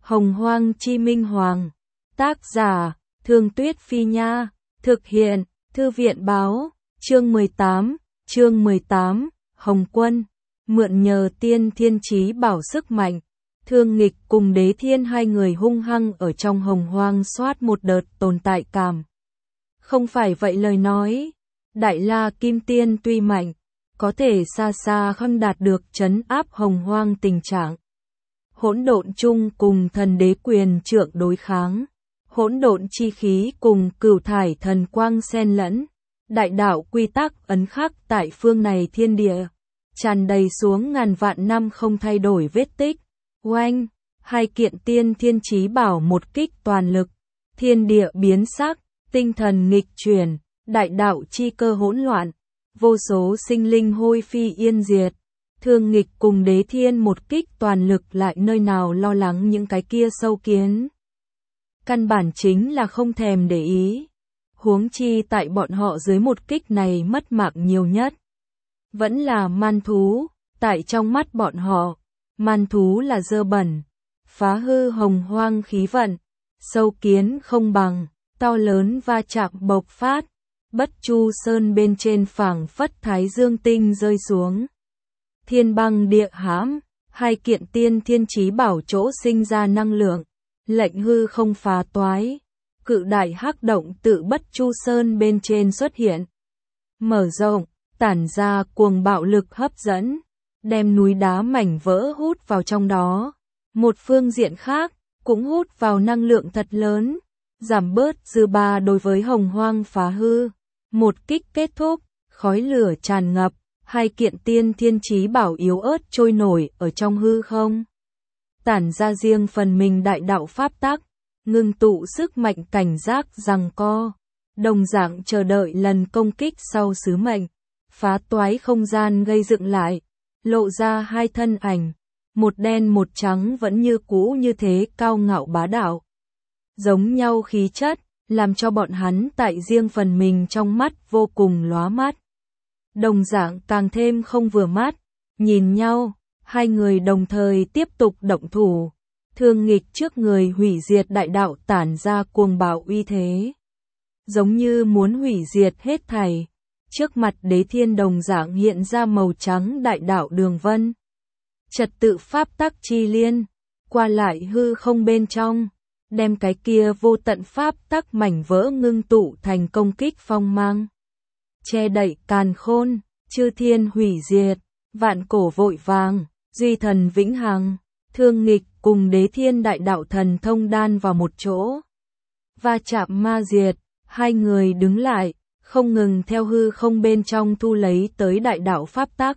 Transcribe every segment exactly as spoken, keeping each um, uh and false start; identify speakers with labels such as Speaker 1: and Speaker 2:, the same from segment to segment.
Speaker 1: Hồng Hoang Chi Minh Hoàng. Tác giả, Thương Tuyết Phi Nha. Thực hiện, Thư viện Báo. Chương mười tám, chương mười tám, Hồng Quân. Mượn nhờ tiên thiên chí bảo sức mạnh. Thương Nghịch cùng Đế Thiên hai người hung hăng ở trong Hồng Hoang soát một đợt tồn tại cảm. Không phải vậy lời nói, Đại La Kim Tiên tuy mạnh, có thể xa xa không đạt được trấn áp Hồng Hoang tình trạng. Hỗn độn chung cùng thần đế quyền trượng đối kháng, hỗn độn chi khí cùng cửu thải thần quang xen lẫn, đại đạo quy tắc ấn khắc tại phương này thiên địa, tràn đầy xuống ngàn vạn năm không thay đổi vết tích. Oanh, hai kiện tiên thiên chí bảo một kích toàn lực, thiên địa biến sắc, tinh thần nghịch chuyển, đại đạo chi cơ hỗn loạn, vô số sinh linh hôi phi yên diệt. Thương Nghịch cùng Đế Thiên một kích toàn lực lại nơi nào lo lắng những cái kia sâu kiến. Căn bản chính là không thèm để ý. Huống chi tại bọn họ dưới một kích này mất mạng nhiều nhất. Vẫn là man thú, tại trong mắt bọn họ, man thú là dơ bẩn, phá hư Hồng Hoang khí vận, sâu kiến không bằng, to lớn va chạm bộc phát, Bất Chu Sơn bên trên phảng phất thái dương tinh rơi xuống. Thiên băng địa hãm, hai kiện tiên thiên chí bảo chỗ sinh ra năng lượng, lệnh hư không phá toái, cự đại hắc động tự Bất Chu Sơn bên trên xuất hiện. Mở rộng, tản ra cuồng bạo lực hấp dẫn, đem núi đá mảnh vỡ hút vào trong đó. Một phương diện khác, cũng hút vào năng lượng thật lớn, giảm bớt dư ba đối với Hồng Hoang phá hư. Một kích kết thúc, khói lửa tràn ngập, hai kiện tiên thiên chí bảo yếu ớt trôi nổi ở trong hư không. Tản ra riêng phần mình đại đạo pháp tắc, ngưng tụ sức mạnh cảnh giác giằng co, đồng dạng chờ đợi lần công kích sau sứ mệnh, phá toái không gian gây dựng lại, lộ ra hai thân ảnh, một đen một trắng vẫn như cũ như thế cao ngạo bá đạo. Giống nhau khí chất, làm cho bọn hắn tại riêng phần mình trong mắt vô cùng lóa mắt. Đồng dạng càng thêm không vừa mắt, nhìn nhau, hai người đồng thời tiếp tục động thủ. Thương Nghịch trước người hủy diệt đại đạo tản ra cuồng bạo uy thế, giống như muốn hủy diệt hết thảy. Trước mặt Đế Thiên đồng dạng hiện ra màu trắng đại đạo đường vân, trật tự pháp tắc chi liên, qua lại hư không bên trong, đem cái kia vô tận pháp tắc mảnh vỡ ngưng tụ thành công kích phong mang, che đậy càn khôn, chư thiên hủy diệt, vạn cổ vội vàng, duy thần vĩnh hằng. Thương Nghịch cùng Đế Thiên đại đạo thần thông đan vào một chỗ, va chạm ma diệt, hai người đứng lại, không ngừng theo hư không bên trong thu lấy tới đại đạo pháp tắc.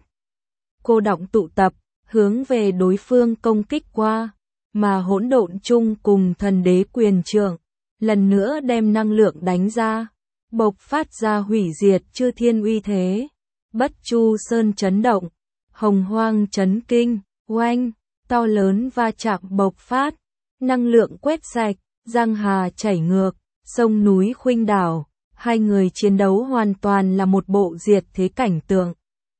Speaker 1: Cô động tụ tập, hướng về đối phương công kích qua, mà hỗn độn chung cùng thần đế quyền trượng, lần nữa đem năng lượng đánh ra, bộc phát ra hủy diệt chư thiên uy thế. Bất Chu Sơn chấn động, Hồng Hoang chấn kinh, oanh, to lớn va chạm bộc phát, năng lượng quét sạch, giang hà chảy ngược, sông núi khuynh đảo, hai người chiến đấu hoàn toàn là một bộ diệt thế cảnh tượng.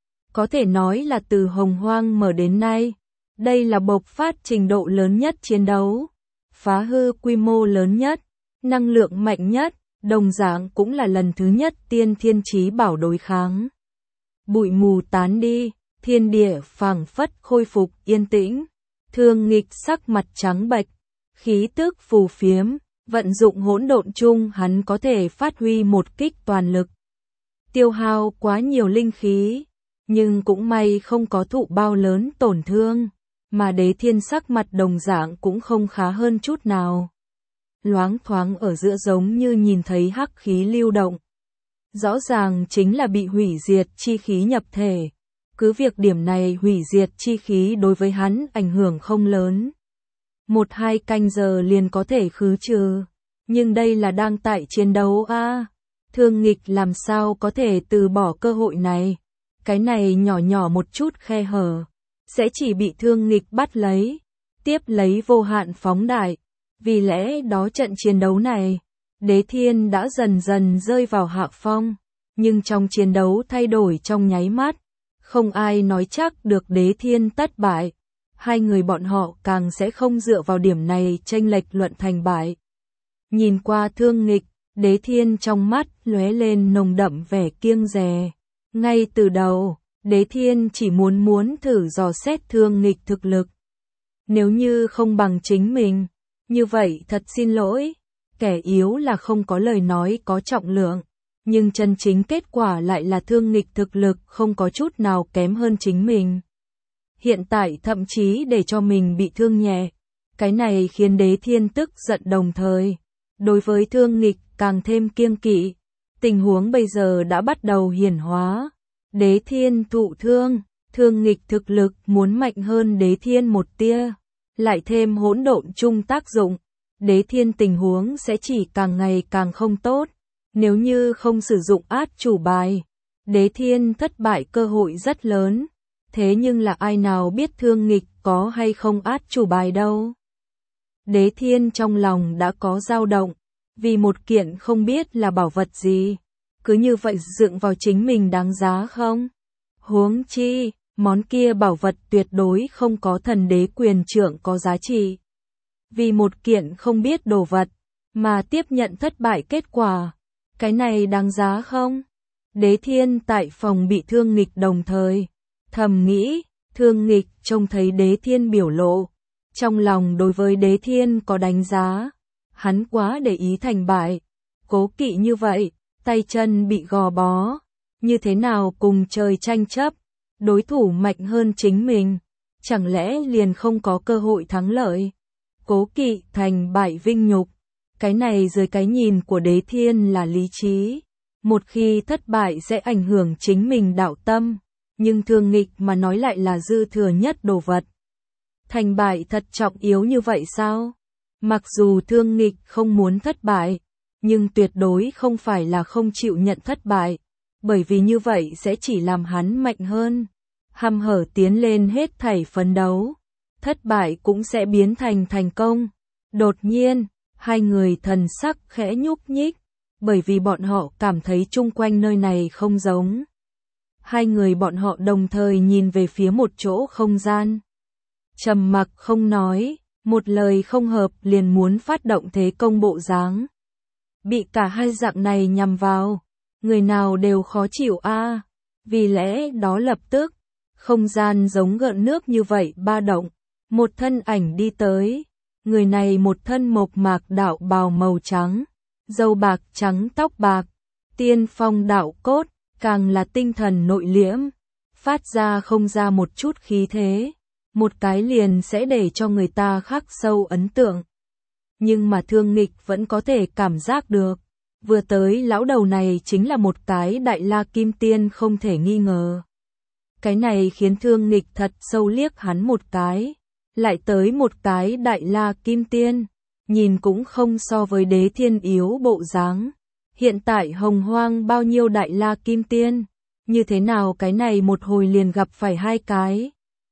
Speaker 1: Có thể nói là từ Hồng Hoang mở đến nay, đây là bộc phát trình độ lớn nhất chiến đấu, phá hư quy mô lớn nhất, năng lượng mạnh nhất, đồng dạng cũng là lần thứ nhất tiên thiên chí bảo đối kháng. Bụi mù tán đi, thiên địa phảng phất khôi phục yên tĩnh. Thương Nghịch sắc mặt trắng bệch, khí tức phù phiếm, vận dụng hỗn độn chung hắn có thể phát huy một kích toàn lực. Tiêu hao quá nhiều linh khí, nhưng cũng may không có thụ bao lớn tổn thương, mà Đế Thiên sắc mặt đồng dạng cũng không khá hơn chút nào. Loáng thoáng ở giữa giống như nhìn thấy hắc khí lưu động. Rõ ràng chính là bị hủy diệt chi khí nhập thể. Cứ việc điểm này hủy diệt chi khí đối với hắn ảnh hưởng không lớn. Một hai canh giờ liền có thể khứ trừ. Nhưng đây là đang tại chiến đấu a à, Thương Nghịch làm sao có thể từ bỏ cơ hội này. Cái này nhỏ nhỏ một chút khe hở, sẽ chỉ bị Thương Nghịch bắt lấy, tiếp lấy vô hạn phóng đại. Vì lẽ đó trận chiến đấu này, Đế Thiên đã dần dần rơi vào hạ phong. Nhưng trong chiến đấu thay đổi trong nháy mắt. Không ai nói chắc được Đế Thiên tất bại. hai người bọn họ càng sẽ không dựa vào điểm này chênh lệch luận thành bại. Nhìn qua Thương Nghịch, Đế Thiên trong mắt lóe lên nồng đậm vẻ kiêng dè. Ngay từ đầu, Đế Thiên chỉ muốn muốn thử dò xét Thương Nghịch thực lực. Nếu như không bằng chính mình, như vậy thật xin lỗi, kẻ yếu là không có lời nói có trọng lượng, nhưng chân chính kết quả lại là Thương Nghịch thực lực không có chút nào kém hơn chính mình. Hiện tại thậm chí để cho mình bị thương nhẹ, cái này khiến Đế Thiên tức giận đồng thời. Đối với Thương Nghịch càng thêm kiêng kỵ, tình huống bây giờ đã bắt đầu hiển hóa. Đế Thiên thụ thương, Thương Nghịch thực lực muốn mạnh hơn Đế Thiên một tia, lại thêm hỗn độn chung tác dụng, Đế Thiên tình huống sẽ chỉ càng ngày càng không tốt. Nếu như không sử dụng át chủ bài, Đế Thiên thất bại cơ hội rất lớn. Thế nhưng là ai nào biết Thương Nghịch có hay không át chủ bài đâu. Đế Thiên trong lòng đã có dao động, vì một kiện không biết là bảo vật gì, cứ như vậy dựng vào chính mình đáng giá không? Huống chi, món kia bảo vật tuyệt đối không có thần đế quyền trưởng có giá trị. Vì một kiện không biết đồ vật, mà tiếp nhận thất bại kết quả, cái này đáng giá không? Đế Thiên tại phòng bị Thương Nghịch đồng thời, thầm nghĩ, Thương Nghịch trông thấy Đế Thiên biểu lộ, trong lòng đối với Đế Thiên có đánh giá, hắn quá để ý thành bại, cố kỵ như vậy, tay chân bị gò bó, như thế nào cùng trời tranh chấp, đối thủ mạnh hơn chính mình, chẳng lẽ liền không có cơ hội thắng lợi, cố kỵ thành bại vinh nhục, cái này dưới cái nhìn của Đế Thiên là lý trí, một khi thất bại sẽ ảnh hưởng chính mình đạo tâm. Nhưng Thương Nghịch mà nói lại là dư thừa nhất đồ vật. Thành bại thật trọng yếu như vậy sao? Mặc dù Thương Nghịch không muốn thất bại, nhưng tuyệt đối không phải là không chịu nhận thất bại, bởi vì như vậy sẽ chỉ làm hắn mạnh hơn. Hăm hở tiến lên hết thảy phấn đấu, thất bại cũng sẽ biến thành thành công. Đột nhiên, hai người thần sắc khẽ nhúc nhích, bởi vì bọn họ cảm thấy chung quanh nơi này không giống. Hai người bọn họ đồng thời nhìn về phía một chỗ không gian. Trầm mặc không nói, một lời không hợp liền muốn phát động thế công bộ dáng. Bị cả hai dạng này nhằm vào, người nào đều khó chịu a. À. Vì lẽ đó lập tức, không gian giống gợn nước như vậy ba động, một thân ảnh đi tới. Người này một thân mộc mạc đạo bào màu trắng, râu bạc trắng tóc bạc, tiên phong đạo cốt. Càng là tinh thần nội liễm, phát ra không ra một chút khí thế, một cái liền sẽ để cho người ta khắc sâu ấn tượng. Nhưng mà Thương Nghịch vẫn có thể cảm giác được, vừa tới lão đầu này chính là một cái đại la kim tiên không thể nghi ngờ. Cái này khiến Thương Nghịch thật sâu liếc hắn một cái, lại tới một cái đại la kim tiên, nhìn cũng không so với Đế Thiên yếu bộ dáng. Hiện tại Hồng Hoang bao nhiêu đại la kim tiên, như thế nào cái này một hồi liền gặp phải hai cái.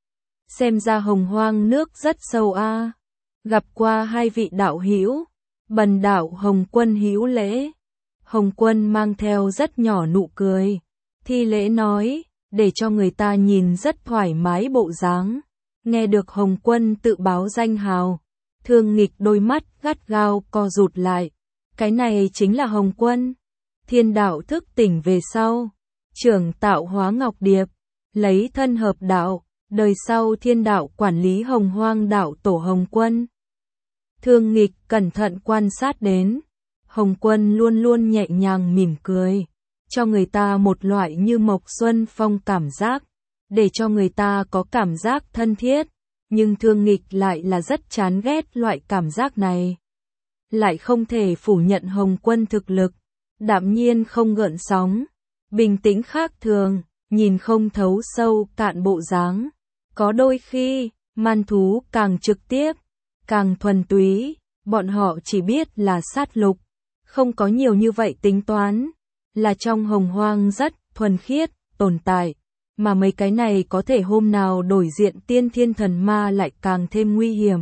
Speaker 1: Xem ra Hồng Hoang nước rất sâu a. À. Gặp qua hai vị đạo hữu, bần đạo Hồng Quân hữu lễ. Hồng Quân mang theo rất nhỏ nụ cười, thi lễ nói, để cho người ta nhìn rất thoải mái bộ dáng. Nghe được Hồng Quân tự báo danh hào, Thương Nghịch đôi mắt gắt gao co rụt lại. Cái này chính là Hồng Quân. Thiên đạo thức tỉnh về sau, trưởng tạo hóa ngọc điệp, lấy thân hợp đạo, đời sau thiên đạo quản lý Hồng Hoang đạo tổ Hồng Quân. Thương Nghịch cẩn thận quan sát đến, Hồng Quân luôn luôn nhẹ nhàng mỉm cười, cho người ta một loại như mộc xuân phong cảm giác, để cho người ta có cảm giác thân thiết, nhưng Thương Nghịch lại là rất chán ghét loại cảm giác này. Lại không thể phủ nhận Hồng Quân thực lực, đạm nhiên không gợn sóng, bình tĩnh khác thường, nhìn không thấu sâu cạn bộ dáng. Có đôi khi, man thú càng trực tiếp, càng thuần túy, bọn họ chỉ biết là sát lục, không có nhiều như vậy tính toán, là trong Hồng Hoang rất thuần khiết, tồn tại, mà mấy cái này có thể hôm nào đổi diện tiên thiên thần ma lại càng thêm nguy hiểm.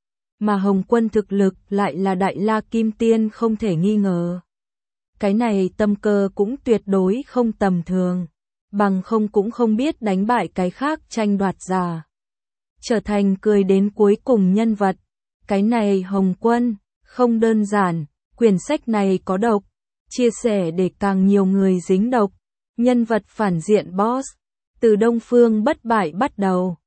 Speaker 1: Mà Hồng Quân thực lực lại là đại la kim tiên không thể nghi ngờ. Cái này tâm cơ cũng tuyệt đối không tầm thường, bằng không cũng không biết đánh bại cái khác tranh đoạt giả. trở thành cười đến cuối cùng nhân vật. Cái này Hồng Quân, không đơn giản, quyển sách này có độc, chia sẻ để càng nhiều người dính độc. Nhân vật phản diện boss, từ Đông Phương bất bại bắt đầu,